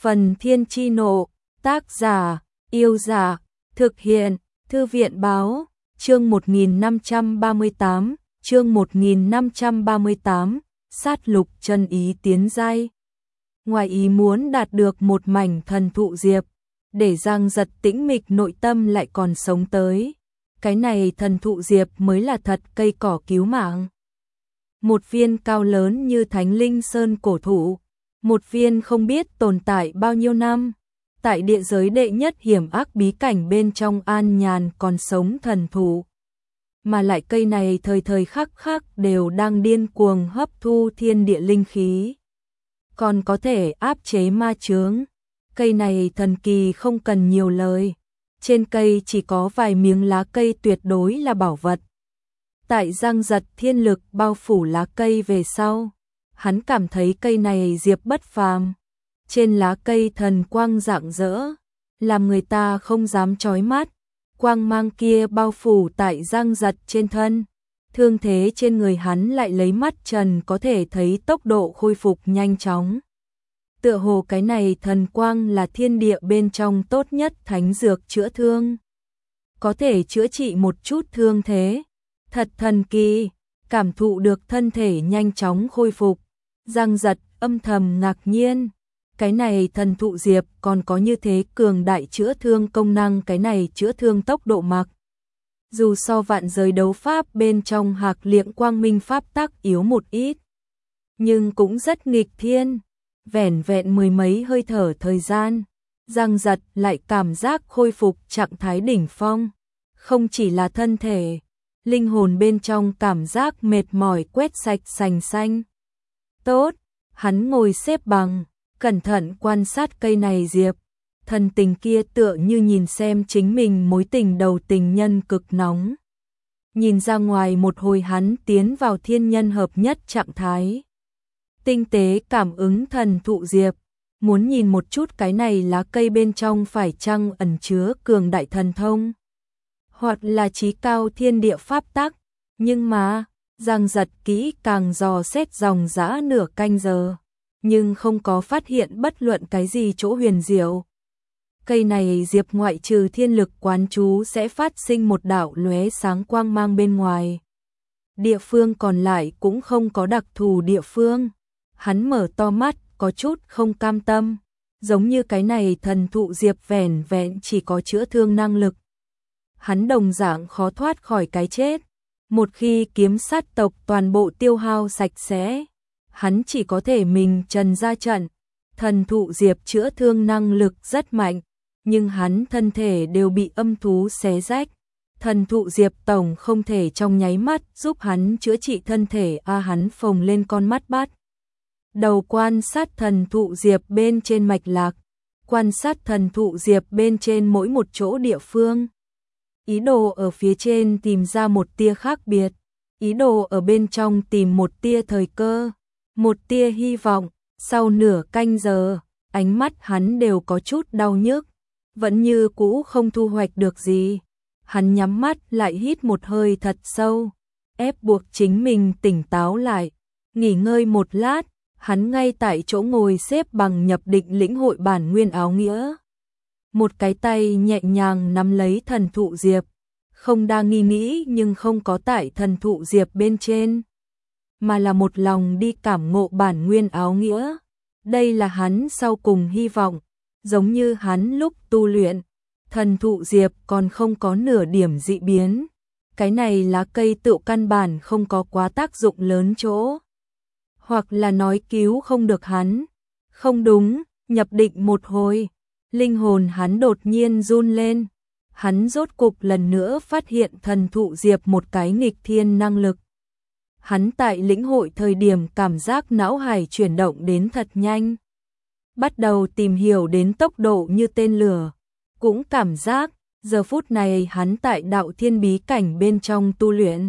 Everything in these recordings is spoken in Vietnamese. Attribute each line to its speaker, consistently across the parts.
Speaker 1: Phần Thiên Chi Nộ, tác giả, Yêu Giả, thực hiện, Thư viện Báo, chương 1538, chương 1538, sát lục chân ý tiến giai. Ngoài ý muốn đạt được một mảnh thần thụ diệp, để Giang Giật tĩnh mịch nội tâm lại còn sống tới. Cái này thần thụ diệp mới là thật cây cỏ cứu mạng. Một viên cao lớn như Thánh Linh Sơn cổ thụ, một viên không biết tồn tại bao nhiêu năm, tại địa giới đệ nhất hiểm ác bí cảnh bên trong an nhàn còn sống thần thụ. Mà lại cây này thời thời khắc khắc đều đang điên cuồng hấp thu thiên địa linh khí, còn có thể áp chế ma chướng. Cây này thần kỳ không cần nhiều lời, trên cây chỉ có vài miếng lá cây tuyệt đối là bảo vật. Tại Giang Giật thiên lực bao phủ lá cây về sau, hắn cảm thấy cây này diệp bất phàm. Trên lá cây thần quang rạng rỡ, làm người ta không dám chói mắt. Quang mang kia bao phủ tại Giang Giật trên thân, thương thế trên người hắn lại lấy mắt trần có thể thấy tốc độ khôi phục nhanh chóng. Tựa hồ cái này thần quang là thiên địa bên trong tốt nhất thánh dược chữa thương, có thể chữa trị một chút thương thế. Thật thần kỳ, cảm thụ được thân thể nhanh chóng khôi phục, Giang Giật âm thầm ngạc nhiên. Cái này thần thụ diệp còn có như thế cường đại chữa thương công năng, cái này chữa thương tốc độ mặc dù so vạn giới đấu pháp bên trong Hạc Liệm Quang Minh pháp tắc yếu một ít, nhưng cũng rất nghịch thiên. Vẻn vẹn mười mấy hơi thở thời gian, Giang Giật lại cảm giác khôi phục trạng thái đỉnh phong, không chỉ là thân thể, linh hồn bên trong cảm giác mệt mỏi quét sạch sành xanh. Tốt, hắn ngồi xếp bằng, cẩn thận quan sát cây này diệp, thần tình kia tựa như nhìn xem chính mình mối tình đầu tình nhân cực nóng. Nhìn ra ngoài một hồi hắn tiến vào thiên nhân hợp nhất trạng thái. Tinh tế cảm ứng thần thụ diệp, muốn nhìn một chút cái này lá cây bên trong phải chăng ẩn chứa cường đại thần thông, hoặc là chí cao thiên địa pháp tắc. Nhưng mà, Giang Giật kỹ càng dò xét dòng dã nửa canh giờ, nhưng không có phát hiện bất luận cái gì chỗ huyền diệu. Cây này diệp ngoại trừ thiên lực quán chú sẽ phát sinh một đạo lóe sáng quang mang bên ngoài, địa phương còn lại cũng không có đặc thù địa phương. Hắn mở to mắt, có chút không cam tâm, giống như cái này thần thụ diệp vẻn vẹn chỉ có chữa thương năng lực. Hắn đồng dạng khó thoát khỏi cái chết. Một khi kiếm sát tộc toàn bộ tiêu hao sạch sẽ, hắn chỉ có thể mình trần ra trận. Thần thụ diệp chữa thương năng lực rất mạnh, nhưng hắn thân thể đều bị âm thú xé rách. Thần thụ diệp tổng không thể trong nháy mắt giúp hắn chữa trị thân thể. Hắn phồng lên con mắt bắt đầu quan sát thần thụ diệp bên trên mạch lạc, quan sát thần thụ diệp bên trên mỗi một chỗ địa phương. Ý đồ ở phía trên tìm ra một tia khác biệt, ý đồ ở bên trong tìm một tia thời cơ, một tia hy vọng. Sau nửa canh giờ, ánh mắt hắn đều có chút đau nhức, vẫn như cũ không thu hoạch được gì. Hắn nhắm mắt lại hít một hơi thật sâu, ép buộc chính mình tỉnh táo lại, nghỉ ngơi một lát. Hắn ngay tại chỗ ngồi xếp bằng nhập định lĩnh hội bản nguyên áo nghĩa. Một cái tay nhẹ nhàng nắm lấy thần thụ diệp, không đa nghi nghĩ nhưng không có tại thần thụ diệp bên trên, mà là một lòng đi cảm ngộ bản nguyên áo nghĩa. Đây là hắn sau cùng hy vọng, giống như hắn lúc tu luyện, thần thụ diệp còn không có nửa điểm dị biến. Cái này lá cây tựu căn bản không có quá tác dụng lớn chỗ, hoặc là nói cứu không được hắn. Không đúng, nhập định một hồi, linh hồn hắn đột nhiên run lên. Hắn rốt cục lần nữa phát hiện thần thụ diệp một cái nghịch thiên năng lực. Hắn tại lĩnh hội thời điểm cảm giác não hải chuyển động đến thật nhanh, bắt đầu tìm hiểu đến tốc độ như tên lửa. Cũng cảm giác giờ phút này hắn tại đạo thiên bí cảnh bên trong tu luyện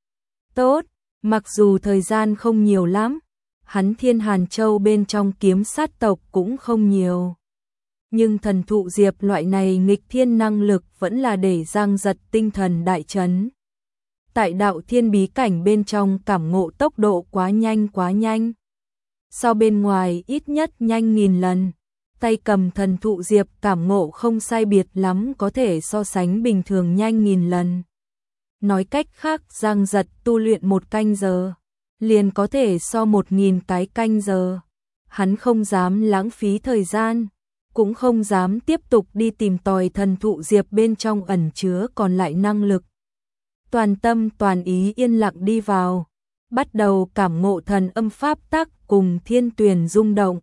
Speaker 1: tốt. Mặc dù thời gian không nhiều lắm, hắn Thiên Hàn Châu bên trong kiếm sát tộc cũng không nhiều, nhưng thần thụ diệp loại này nghịch thiên năng lực vẫn là để Giang Giật tinh thần đại chấn. Tại đạo thiên bí cảnh bên trong cảm ngộ tốc độ quá nhanh. So bên ngoài ít nhất nhanh 1000 lần. tay cầm thần thụ diệp cảm ngộ không sai biệt lắm, có thể so sánh bình thường nhanh nghìn lần. Nói cách khác, Giang Giật tu luyện 1 canh giờ, liền có thể so 1000 cái canh giờ. Hắn không dám lãng phí thời gian, cũng không dám tiếp tục đi tìm tòi thần thụ diệp bên trong ẩn chứa còn lại năng lực. Toàn tâm toàn ý yên lặng đi vào, bắt đầu cảm ngộ thần âm pháp tắc cùng thiên tuyền rung động.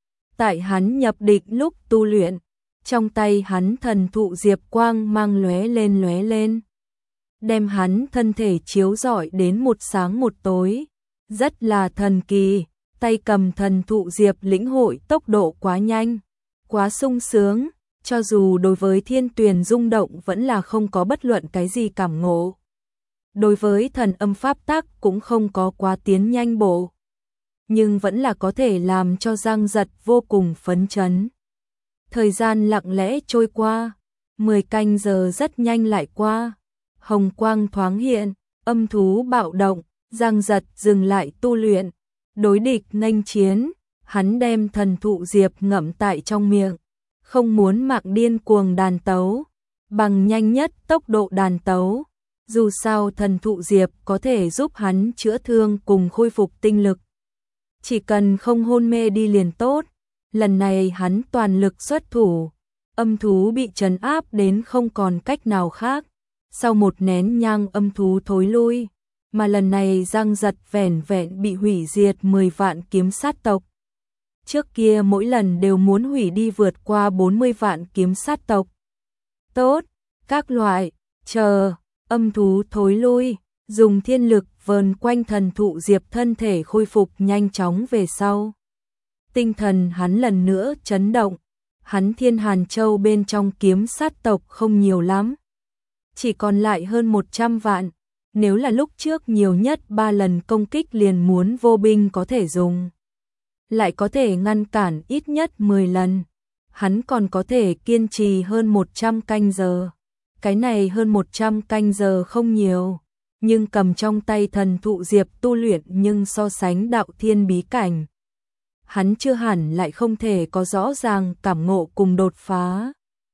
Speaker 1: Tại hắn nhập định lúc tu luyện, trong tay hắn thần thụ diệp quang mang lóe lên, đem hắn thân thể chiếu rọi đến một sáng một tối, rất là thần kỳ. Tay cầm thần thụ diệp lĩnh hội tốc độ quá nhanh, quá sung sướng, cho dù đối với thiên tuyền rung động vẫn là không có bất luận cái gì cảm ngộ. Đối với thần âm pháp tắc cũng không có quá tiến nhanh bộ, nhưng vẫn là có thể làm cho Giang Giật vô cùng phấn chấn. Thời gian lặng lẽ trôi qua, 10 canh giờ rất nhanh lại qua, hồng quang thoáng hiện, âm thú bạo động, Giang Giật dừng lại tu luyện. Đối địch nghênh chiến, hắn đem thần thụ diệp ngậm tại trong miệng, không muốn mạng điên cuồng đàn tấu, bằng nhanh nhất tốc độ đàn tấu. Dù sao thần thụ diệp có thể giúp hắn chữa thương cùng khôi phục tinh lực. Chỉ cần không hôn mê đi liền tốt. Lần này hắn toàn lực xuất thủ, âm thú bị trấn áp đến không còn cách nào khác. Sau 1 nén nhang âm thú thối lui. Mà lần này Giang Giật vẻn vẹn bị hủy diệt 10 vạn kiếm sát tộc. Trước kia mỗi lần đều muốn hủy đi vượt qua 40 vạn kiếm sát tộc. Tốt, các loại, chờ, âm thú thối lui, dùng thiên lực vờn quanh thần thụ diệp thân thể khôi phục nhanh chóng về sau. Tinh thần hắn lần nữa chấn động, hắn Thiên Hàn Châu bên trong kiếm sát tộc không nhiều lắm. Chỉ còn lại hơn 100 vạn. Nếu là lúc trước nhiều nhất 3 lần công kích liền muốn vô binh có thể dùng, lại có thể ngăn cản ít nhất 10 lần, hắn còn có thể kiên trì hơn 100 canh giờ. Cái này hơn 100 canh giờ không nhiều, nhưng cầm trong tay thần thụ diệp tu luyện nhưng so sánh đạo thiên bí cảnh, hắn chưa hẳn lại không thể có rõ ràng cảm ngộ cùng đột phá.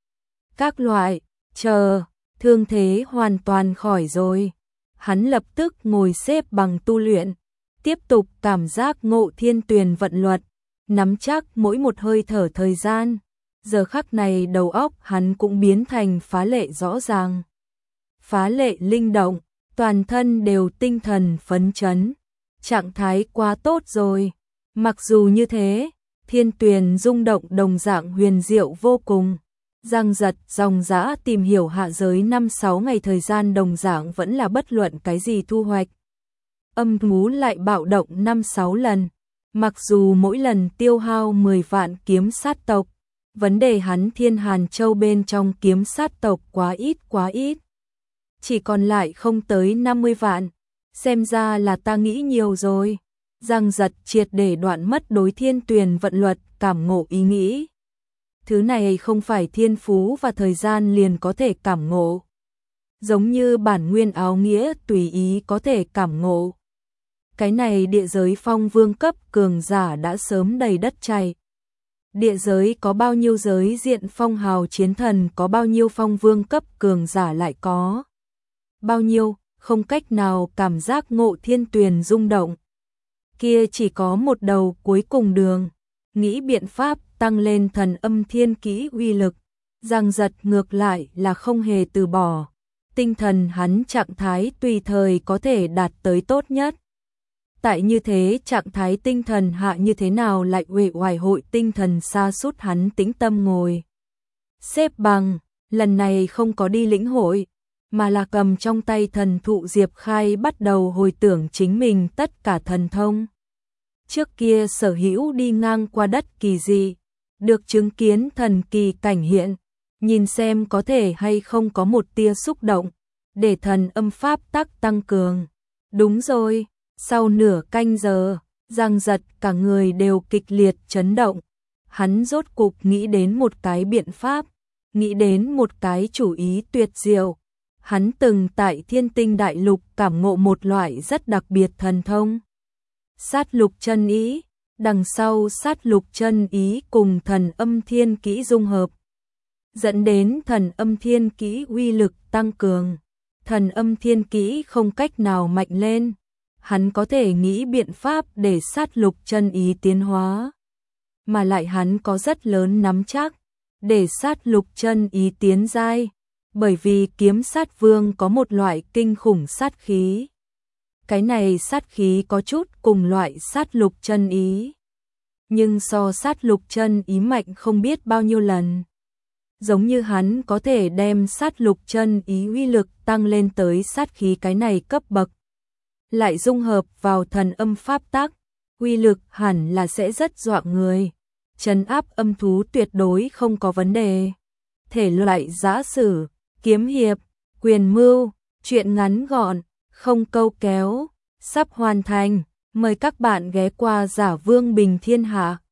Speaker 1: Các loại, chờ, thương thế hoàn toàn khỏi rồi. Hắn lập tức ngồi xếp bằng tu luyện, tiếp tục cảm giác ngộ thiên tuyền vận luật, nắm chắc mỗi một hơi thở thời gian. Giờ khắc này đầu óc hắn cũng biến thành phá lệ rõ ràng, phá lệ linh động, toàn thân đều tinh thần phấn chấn, trạng thái quá tốt rồi. Mặc dù như thế, thiên tuyền rung động đồng dạng huyền diệu vô cùng. Giang Giật dòng dã tìm hiểu hạ giới 5-6 ngày thời gian đồng dạng vẫn là bất luận cái gì thu hoạch. Âm thú lại bạo động 5-6 lần, mặc dù mỗi lần tiêu hao 10 vạn kiếm sát tộc, vấn đề hắn Thiên Hàn Châu bên trong kiếm sát tộc quá ít. Chỉ còn lại không tới 50 vạn, xem ra là ta nghĩ nhiều rồi. Giang Giật triệt để đoạn mất đối thiên tuyền vận luật cảm ngộ ý nghĩ. Thứ này không phải thiên phú và thời gian liền có thể cảm ngộ. Giống như bản nguyên áo nghĩa tùy ý có thể cảm ngộ. Cái này địa giới phong vương cấp cường giả đã sớm đầy đất chảy. Địa giới có bao nhiêu giới diện phong hào chiến thần, có bao nhiêu phong vương cấp cường giả lại có bao nhiêu, không cách nào cảm giác ngộ thiên tuyền rung động. Kia chỉ có một đầu cuối cùng đường, nghĩ biện pháp tăng lên thần âm thiên kỹ uy lực. Giang Giật ngược lại là không hề từ bỏ, tinh thần hắn trạng thái tùy thời có thể đạt tới tốt nhất. Tại như thế trạng thái tinh thần hạ như thế nào lại uể oải hội tinh thần sa sút hắn tĩnh tâm ngồi xếp bằng, lần này không có đi lĩnh hội, mà là cầm trong tay thần thụ diệp khai bắt đầu hồi tưởng chính mình tất cả thần thông. Trước kia sở hữu đi ngang qua đất kỳ dị, được chứng kiến thần kỳ cảnh hiện, nhìn xem có thể hay không có một tia xúc động, để thần âm pháp tắc tăng cường. Đúng rồi, sau nửa canh giờ, Giang Giật cả người đều kịch liệt chấn động. Hắn rốt cục nghĩ đến một cái biện pháp, nghĩ đến một cái chủ ý tuyệt diệu. Hắn từng tại Thiên Tinh Đại Lục cảm ngộ một loại rất đặc biệt thần thông. Sát lục chân ý, đằng sau sát lục chân ý cùng thần âm thiên kỹ dung hợp, dẫn đến thần âm thiên kỹ uy lực tăng cường. Thần âm thiên kỹ không cách nào mạnh lên, hắn có thể nghĩ biện pháp để sát lục chân ý tiến hóa, mà lại hắn có rất lớn nắm chắc để sát lục chân ý tiến giai, bởi vì kiếm sát vương có một loại kinh khủng sát khí. Cái này sát khí có chút cùng loại sát lục chân ý, nhưng so sát lục chân ý mạnh không biết bao nhiêu lần. Giống như hắn có thể đem sát lục chân ý uy lực tăng lên tới sát khí cái này cấp bậc, lại dung hợp vào thần âm pháp tắc, uy lực hẳn là sẽ rất dọa người, trấn áp âm thú tuyệt đối không có vấn đề. Thể loại giã sử, kiếm hiệp, quyền mưu, truyện ngắn gọn, không câu kéo, sắp hoàn thành, mời các bạn ghé qua Giả Vương Bình Thiên Hạ.